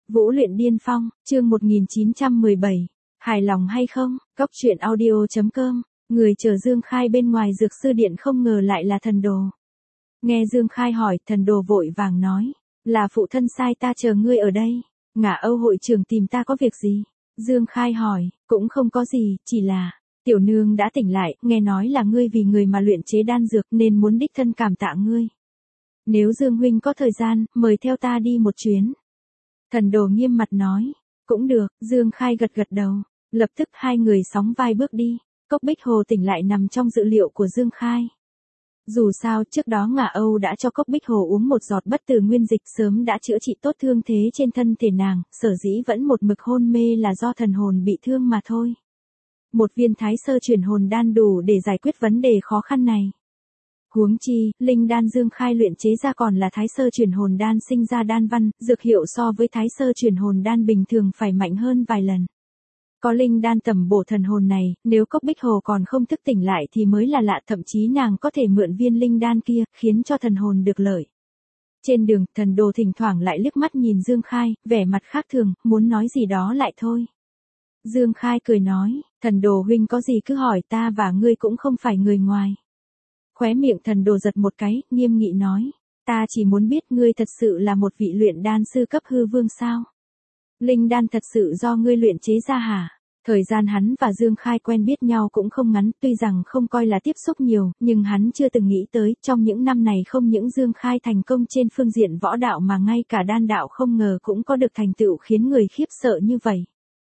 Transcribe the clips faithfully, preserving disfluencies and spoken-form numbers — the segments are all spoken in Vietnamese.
Vũ luyện điên phong, chương một nghìn chín trăm mười bảy. Hài lòng hay không? Cốc truyện audio chấm com. Người chờ Dương Khai bên ngoài dược sư điện không ngờ lại là Thần Đồ. Nghe Dương Khai hỏi, Thần Đồ vội vàng nói, là phụ thân sai ta chờ ngươi ở đây. Ngả Âu hội trưởng tìm ta có việc gì? Dương Khai hỏi, cũng không có gì, chỉ là, tiểu nương đã tỉnh lại, nghe nói là ngươi vì người mà luyện chế đan dược nên muốn đích thân cảm tạ ngươi. Nếu Dương huynh có thời gian, mời theo ta đi một chuyến. Thần Đồ nghiêm mặt nói, cũng được, Dương Khai gật gật đầu, lập tức hai người sóng vai bước đi, Cốc Bích Hồ tỉnh lại nằm trong dự liệu của Dương Khai. Dù sao, trước đó Ngả Âu đã cho Cốc Bích Hồ uống một giọt bất tử nguyên dịch sớm đã chữa trị tốt thương thế trên thân thể nàng, sở dĩ vẫn một mực hôn mê là do thần hồn bị thương mà thôi. Một viên thái sơ chuyển hồn đan đủ để giải quyết vấn đề khó khăn này. Huống chi, linh đan Dương Khai luyện chế ra còn là thái sơ chuyển hồn đan sinh ra đan văn, dược hiệu so với thái sơ chuyển hồn đan bình thường phải mạnh hơn vài lần. Có linh đan tầm bổ thần hồn này, nếu Cốc Bích Hồ còn không thức tỉnh lại thì mới là lạ, thậm chí nàng có thể mượn viên linh đan kia, khiến cho thần hồn được lợi. Trên đường, Thần Đồ thỉnh thoảng lại liếc mắt nhìn Dương Khai, vẻ mặt khác thường, muốn nói gì đó lại thôi. Dương Khai cười nói, Thần Đồ huynh có gì cứ hỏi, ta và ngươi cũng không phải người ngoài. Khóe miệng Thần Đồ giật một cái, nghiêm nghị nói, ta chỉ muốn biết ngươi thật sự là một vị luyện đan sư cấp hư vương sao? Linh đan thật sự do ngươi luyện chế ra hả? Thời gian hắn và Dương Khai quen biết nhau cũng không ngắn, tuy rằng không coi là tiếp xúc nhiều, nhưng hắn chưa từng nghĩ tới, trong những năm này không những Dương Khai thành công trên phương diện võ đạo mà ngay cả đan đạo không ngờ cũng có được thành tựu khiến người khiếp sợ như vậy.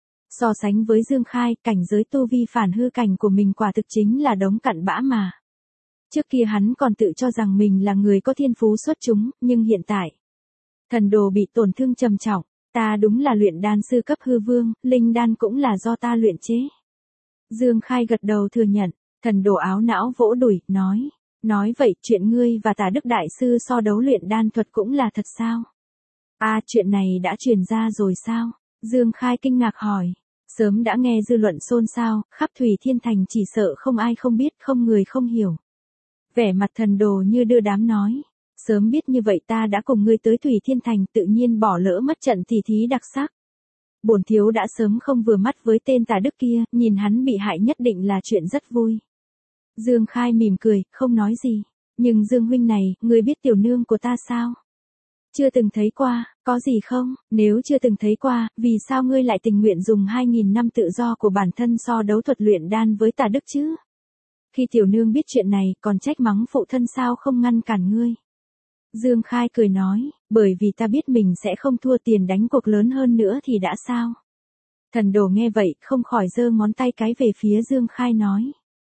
So sánh với Dương Khai, cảnh giới tu vi phản hư cảnh của mình quả thực chính là đống cặn bã mà. Trước kia hắn còn tự cho rằng mình là người có thiên phú xuất chúng, nhưng hiện tại, Thần Đồ bị tổn thương trầm trọng, ta đúng là luyện đan sư cấp hư vương, linh đan cũng là do ta luyện chế. Dương Khai gật đầu thừa nhận, Thần Đồ áo não vỗ đùi, nói, nói vậy chuyện ngươi và Tả Đức Đại Sư so đấu luyện đan thuật cũng là thật sao? À, chuyện này đã truyền ra rồi sao? Dương Khai kinh ngạc hỏi, sớm đã nghe dư luận xôn xao, khắp Thủy Thiên Thành chỉ sợ không ai không biết, không người không hiểu. Vẻ mặt Thần Đồ như đưa đám nói, sớm biết như vậy ta đã cùng ngươi tới Thủy Thiên Thành, tự nhiên bỏ lỡ mất trận tỉ thí đặc sắc. Bổn thiếu đã sớm không vừa mắt với tên Tả Đức kia, nhìn hắn bị hại nhất định là chuyện rất vui. Dương Khai mỉm cười, không nói gì, nhưng Dương huynh này, ngươi biết tiểu nương của ta sao? Chưa từng thấy qua, có gì không? Nếu chưa từng thấy qua, vì sao ngươi lại tình nguyện dùng hai nghìn năm tự do của bản thân so đấu thuật luyện đan với Tả Đức chứ? Khi tiểu nương biết chuyện này, còn trách mắng phụ thân sao không ngăn cản ngươi. Dương Khai cười nói, bởi vì ta biết mình sẽ không thua, tiền đánh cuộc lớn hơn nữa thì đã sao. Thần Đồ nghe vậy, không khỏi giơ ngón tay cái về phía Dương Khai nói.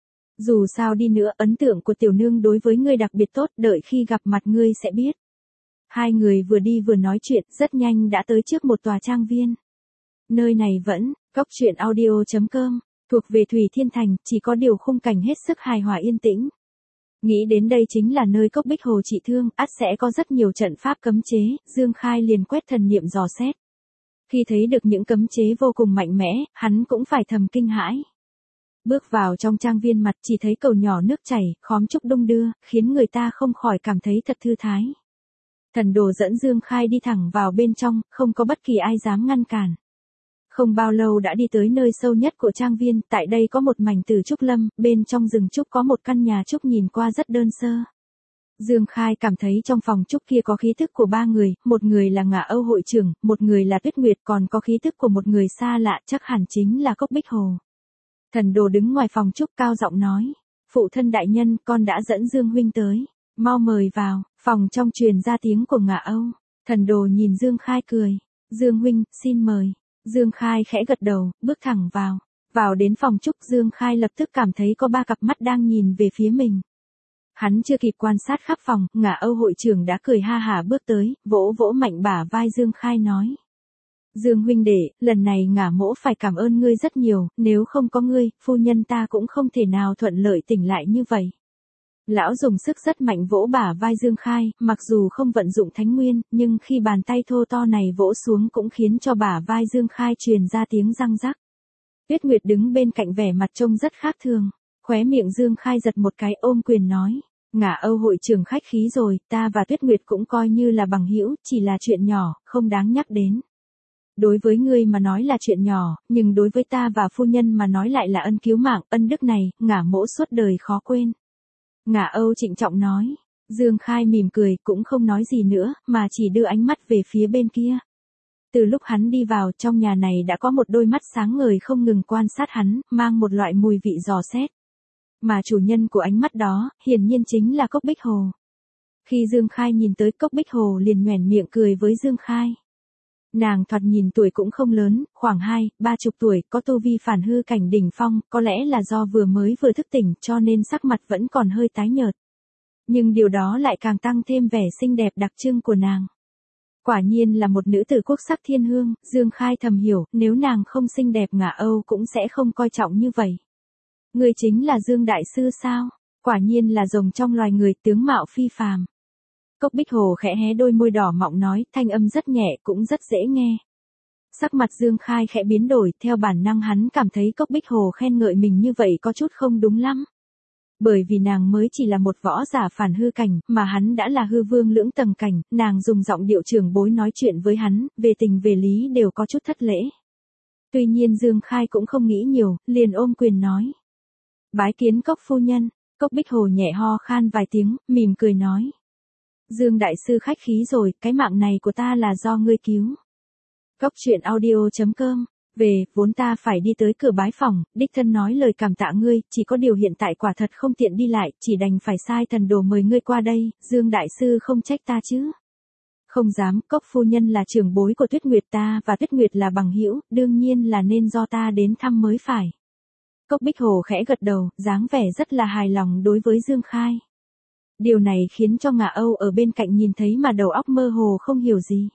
Dù sao đi nữa, ấn tượng của tiểu nương đối với ngươi đặc biệt tốt, đợi khi gặp mặt ngươi sẽ biết. Hai người vừa đi vừa nói chuyện, rất nhanh đã tới trước một tòa trang viên. Nơi này vẫn, cốc truyện audio chấm com, thuộc về Thủy Thiên Thành, chỉ có điều khung cảnh hết sức hài hòa yên tĩnh. Nghĩ đến đây chính là nơi Cốc Bích Hồ trị thương, ắt sẽ có rất nhiều trận pháp cấm chế, Dương Khai liền quét thần niệm dò xét. Khi thấy được những cấm chế vô cùng mạnh mẽ, hắn cũng phải thầm kinh hãi. Bước vào trong trang viên mặt chỉ thấy cầu nhỏ nước chảy, khóm trúc đung đưa, khiến người ta không khỏi cảm thấy thật thư thái. Thần Đồ dẫn Dương Khai đi thẳng vào bên trong, không có bất kỳ ai dám ngăn cản. Không bao lâu đã đi tới nơi sâu nhất của trang viên, tại đây có một mảnh tử trúc lâm, bên trong rừng trúc có một căn nhà trúc nhìn qua rất đơn sơ. Dương Khai cảm thấy trong phòng trúc kia có khí thức của ba người, một người là Ngả Âu hội trưởng, một người là Tuyết Nguyệt, còn có khí thức của một người xa lạ, chắc hẳn chính là Cốc Bích Hồ. Thần Đồ đứng ngoài phòng trúc cao giọng nói, phụ thân đại nhân, con đã dẫn Dương huynh tới, mau mời vào. Phòng trong truyền ra tiếng của Ngả Âu. Thần Đồ nhìn Dương Khai cười, Dương huynh, xin mời. Dương Khai khẽ gật đầu, bước thẳng vào. Vào đến phòng trúc, Dương Khai lập tức cảm thấy có ba cặp mắt đang nhìn về phía mình. Hắn chưa kịp quan sát khắp phòng, Ngả Âu hội trưởng đã cười ha hả bước tới, vỗ vỗ mạnh bả vai Dương Khai nói. Dương huynh đệ, lần này Ngả mỗ phải cảm ơn ngươi rất nhiều, nếu không có ngươi, phu nhân ta cũng không thể nào thuận lợi tỉnh lại như vậy. Lão dùng sức rất mạnh vỗ bả vai Dương Khai, mặc dù không vận dụng thánh nguyên, nhưng khi bàn tay thô to này vỗ xuống cũng khiến cho bả vai Dương Khai truyền ra tiếng răng rắc. Tuyết Nguyệt đứng bên cạnh vẻ mặt trông rất khác thường, khóe miệng Dương Khai giật một cái ôm quyền nói, Ngả Âu hội trưởng khách khí rồi, ta và Tuyết Nguyệt cũng coi như là bằng hữu, chỉ là chuyện nhỏ, không đáng nhắc đến. Đối với ngươi mà nói là chuyện nhỏ, nhưng đối với ta và phu nhân mà nói lại là ân cứu mạng, ân đức này, ngả mỗ suốt đời khó quên. Ngả Âu trịnh trọng nói. Dương Khai mỉm cười, cũng không nói gì nữa, mà chỉ đưa ánh mắt về phía bên kia. Từ lúc hắn đi vào, trong nhà này đã có một đôi mắt sáng ngời không ngừng quan sát hắn, mang một loại mùi vị dò xét. Mà chủ nhân của ánh mắt đó, hiển nhiên chính là Cốc Bích Hồ. Khi Dương Khai nhìn tới, Cốc Bích Hồ liền nhoẻn miệng cười với Dương Khai. Nàng thoạt nhìn tuổi cũng không lớn, khoảng hai, ba chục tuổi, có tu vi phản hư cảnh đỉnh phong, có lẽ là do vừa mới vừa thức tỉnh cho nên sắc mặt vẫn còn hơi tái nhợt. Nhưng điều đó lại càng tăng thêm vẻ xinh đẹp đặc trưng của nàng. Quả nhiên là một nữ tử quốc sắc thiên hương, Dương Khai thầm hiểu, nếu nàng không xinh đẹp ngả Âu cũng sẽ không coi trọng như vậy. Người chính là Dương Đại Sư sao? Quả nhiên là rồng trong loài người, tướng mạo phi phàm. Cốc Bích Hồ khẽ hé đôi môi đỏ mọng nói, thanh âm rất nhẹ cũng rất dễ nghe. Sắc mặt Dương Khai khẽ biến đổi, theo bản năng hắn cảm thấy Cốc Bích Hồ khen ngợi mình như vậy có chút không đúng lắm. Bởi vì nàng mới chỉ là một võ giả phản hư cảnh, mà hắn đã là hư vương lưỡng tầng cảnh, nàng dùng giọng điệu trưởng bối nói chuyện với hắn, về tình về lý đều có chút thất lễ. Tuy nhiên Dương Khai cũng không nghĩ nhiều, liền ôm quyền nói. Bái kiến Cốc phu nhân. Cốc Bích Hồ nhẹ ho khan vài tiếng, mỉm cười nói. Dương Đại Sư khách khí rồi, cái mạng này của ta là do ngươi cứu. Cốc truyện audio chấm com. Về, vốn ta phải đi tới cửa bái phòng, đích thân nói lời cảm tạ ngươi, chỉ có điều hiện tại quả thật không tiện đi lại, chỉ đành phải sai thần đồ mời ngươi qua đây, Dương Đại Sư không trách ta chứ. Không dám, Cốc phu nhân là trưởng bối của Tuyết Nguyệt ta và Tuyết Nguyệt là bằng hữu, đương nhiên là nên do ta đến thăm mới phải. Cốc Bích Hồ khẽ gật đầu, dáng vẻ rất là hài lòng đối với Dương Khai. Điều này khiến cho ngả Âu ở bên cạnh nhìn thấy mà đầu óc mơ hồ không hiểu gì.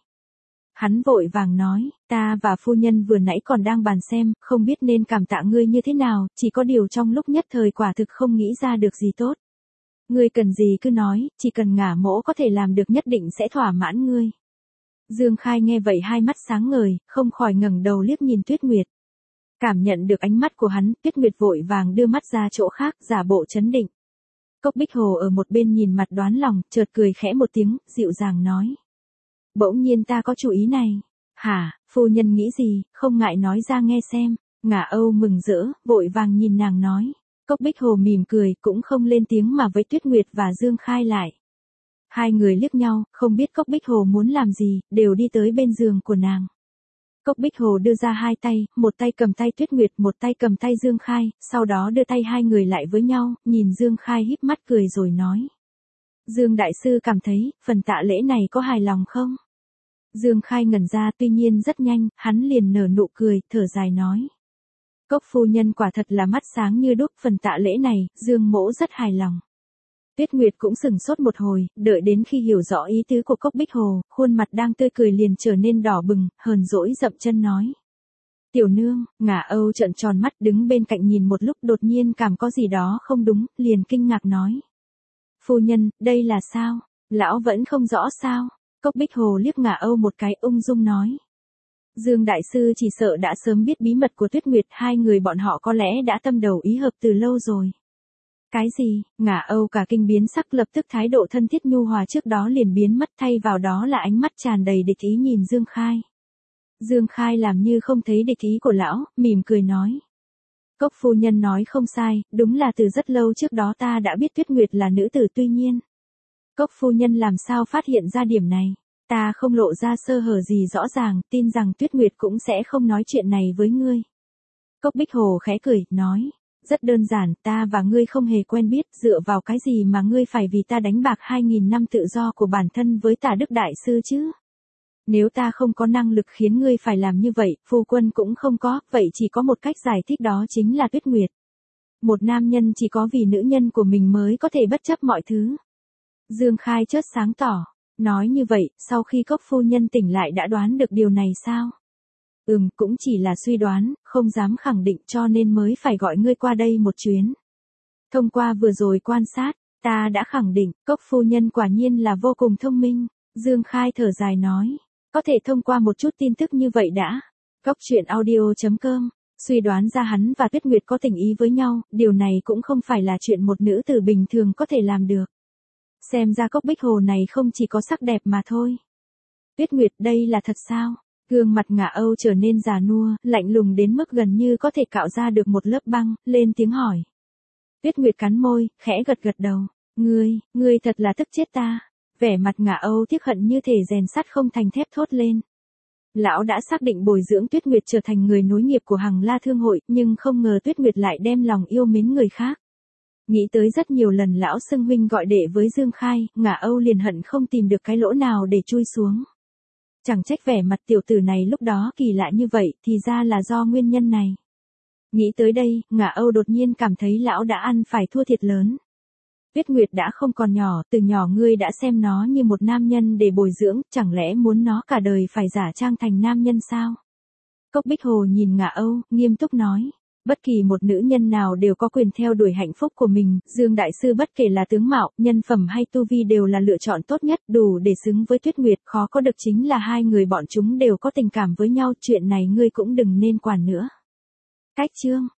Hắn vội vàng nói, ta và phu nhân vừa nãy còn đang bàn xem, không biết nên cảm tạ ngươi như thế nào, chỉ có điều trong lúc nhất thời quả thực không nghĩ ra được gì tốt. Ngươi cần gì cứ nói, chỉ cần ngả mỗ có thể làm được nhất định sẽ thỏa mãn ngươi. Dương Khai nghe vậy hai mắt sáng ngời, không khỏi ngẩng đầu liếc nhìn Tuyết Nguyệt. Cảm nhận được ánh mắt của hắn, Tuyết Nguyệt vội vàng đưa mắt ra chỗ khác, giả bộ chấn định. Cốc Bích Hồ ở một bên nhìn mặt đoán lòng, chợt cười khẽ một tiếng, dịu dàng nói. Bỗng nhiên ta có chủ ý này. Hả, phu nhân nghĩ gì, không ngại nói ra nghe xem. Ngả Âu mừng rỡ, vội vàng nhìn nàng nói. Cốc Bích Hồ mỉm cười, cũng không lên tiếng mà với Tuyết Nguyệt và Dương Khai lại. Hai người liếc nhau, không biết Cốc Bích Hồ muốn làm gì, đều đi tới bên giường của nàng. Cốc Bích Hồ đưa ra hai tay, một tay cầm tay Tuyết Nguyệt, một tay cầm tay Dương Khai, sau đó đưa tay hai người lại với nhau, nhìn Dương Khai híp mắt cười rồi nói. Dương Đại Sư cảm thấy, phần tạ lễ này có hài lòng không? Dương Khai ngẩn ra, tuy nhiên rất nhanh, hắn liền nở nụ cười, thở dài nói. Cốc phu nhân quả thật là mắt sáng như đuốc, phần tạ lễ này, Dương mỗ rất hài lòng. Tuyết Nguyệt cũng sừng sốt một hồi, đợi đến khi hiểu rõ ý tứ của Cốc Bích Hồ, khuôn mặt đang tươi cười liền trở nên đỏ bừng, hờn dỗi dậm chân nói. Tiểu nương, ngả Âu trợn tròn mắt đứng bên cạnh nhìn một lúc đột nhiên cảm có gì đó không đúng, liền kinh ngạc nói. Phu nhân, đây là sao? Lão vẫn không rõ sao? Cốc Bích Hồ liếc ngả Âu một cái ung dung nói. Dương Đại Sư chỉ sợ đã sớm biết bí mật của Tuyết Nguyệt, hai người bọn họ có lẽ đã tâm đầu ý hợp từ lâu rồi. Cái gì? Ngả Âu cả kinh biến sắc, lập tức thái độ thân thiết nhu hòa trước đó liền biến mất, thay vào đó là ánh mắt tràn đầy địch ý nhìn Dương Khai. Dương Khai làm như không thấy địch ý của lão, mỉm cười nói. Cốc phu nhân nói không sai, đúng là từ rất lâu trước đó ta đã biết Tuyết Nguyệt là nữ tử, tuy nhiên. Cốc phu nhân làm sao phát hiện ra điểm này? Ta không lộ ra sơ hở gì rõ ràng, tin rằng Tuyết Nguyệt cũng sẽ không nói chuyện này với ngươi. Cốc Bích Hồ khẽ cười, nói. Rất đơn giản, ta và ngươi không hề quen biết, dựa vào cái gì mà ngươi phải vì ta đánh bạc hai nghìn năm tự do của bản thân với Tả Đức Đại Sư chứ? Nếu ta không có năng lực khiến ngươi phải làm như vậy, phu quân cũng không có, vậy chỉ có một cách giải thích, đó chính là Tuyết Nguyệt. Một nam nhân chỉ có vì nữ nhân của mình mới có thể bất chấp mọi thứ. Dương Khai chớt sáng tỏ, nói như vậy, sau khi Cốc phu nhân tỉnh lại đã đoán được điều này sao? Ừm, cũng chỉ là suy đoán, không dám khẳng định cho nên mới phải gọi ngươi qua đây một chuyến. Thông qua vừa rồi quan sát, ta đã khẳng định, Cốc phu nhân quả nhiên là vô cùng thông minh. Dương Khai thở dài nói, có thể thông qua một chút tin tức như vậy đã. Cốc truyện audio chấm com, suy đoán ra hắn và Tuyết Nguyệt có tình ý với nhau, điều này cũng không phải là chuyện một nữ tử bình thường có thể làm được. Xem ra Cốc Bích Hồ này không chỉ có sắc đẹp mà thôi. Tuyết Nguyệt, đây là thật sao? Gương mặt Ngả Âu trở nên già nua, lạnh lùng đến mức gần như có thể cạo ra được một lớp băng, lên tiếng hỏi. Tuyết Nguyệt cắn môi, khẽ gật gật đầu. Ngươi, ngươi thật là tức chết ta. Vẻ mặt Ngả Âu tiếc hận như thể rèn sắt không thành thép thốt lên. Lão đã xác định bồi dưỡng Tuyết Nguyệt trở thành người nối nghiệp của Hằng La Thương hội, nhưng không ngờ Tuyết Nguyệt lại đem lòng yêu mến người khác. Nghĩ tới rất nhiều lần lão xưng huynh gọi đệ với Dương Khai, Ngả Âu liền hận không tìm được cái lỗ nào để chui xuống. Chẳng trách vẻ mặt tiểu tử này lúc đó kỳ lạ như vậy, thì ra là do nguyên nhân này. Nghĩ tới đây, Ngả Âu đột nhiên cảm thấy lão đã ăn phải thua thiệt lớn. Tuyết Nguyệt đã không còn nhỏ, từ nhỏ ngươi đã xem nó như một nam nhân để bồi dưỡng, chẳng lẽ muốn nó cả đời phải giả trang thành nam nhân sao? Cốc Bích Hồ nhìn Ngả Âu, nghiêm túc nói. Bất kỳ một nữ nhân nào đều có quyền theo đuổi hạnh phúc của mình, Dương Đại Sư bất kể là tướng mạo, nhân phẩm hay tu vi đều là lựa chọn tốt nhất, đủ để xứng với Tuyết Nguyệt, khó có được chính là hai người bọn chúng đều có tình cảm với nhau, chuyện này ngươi cũng đừng nên quản nữa. Cách chương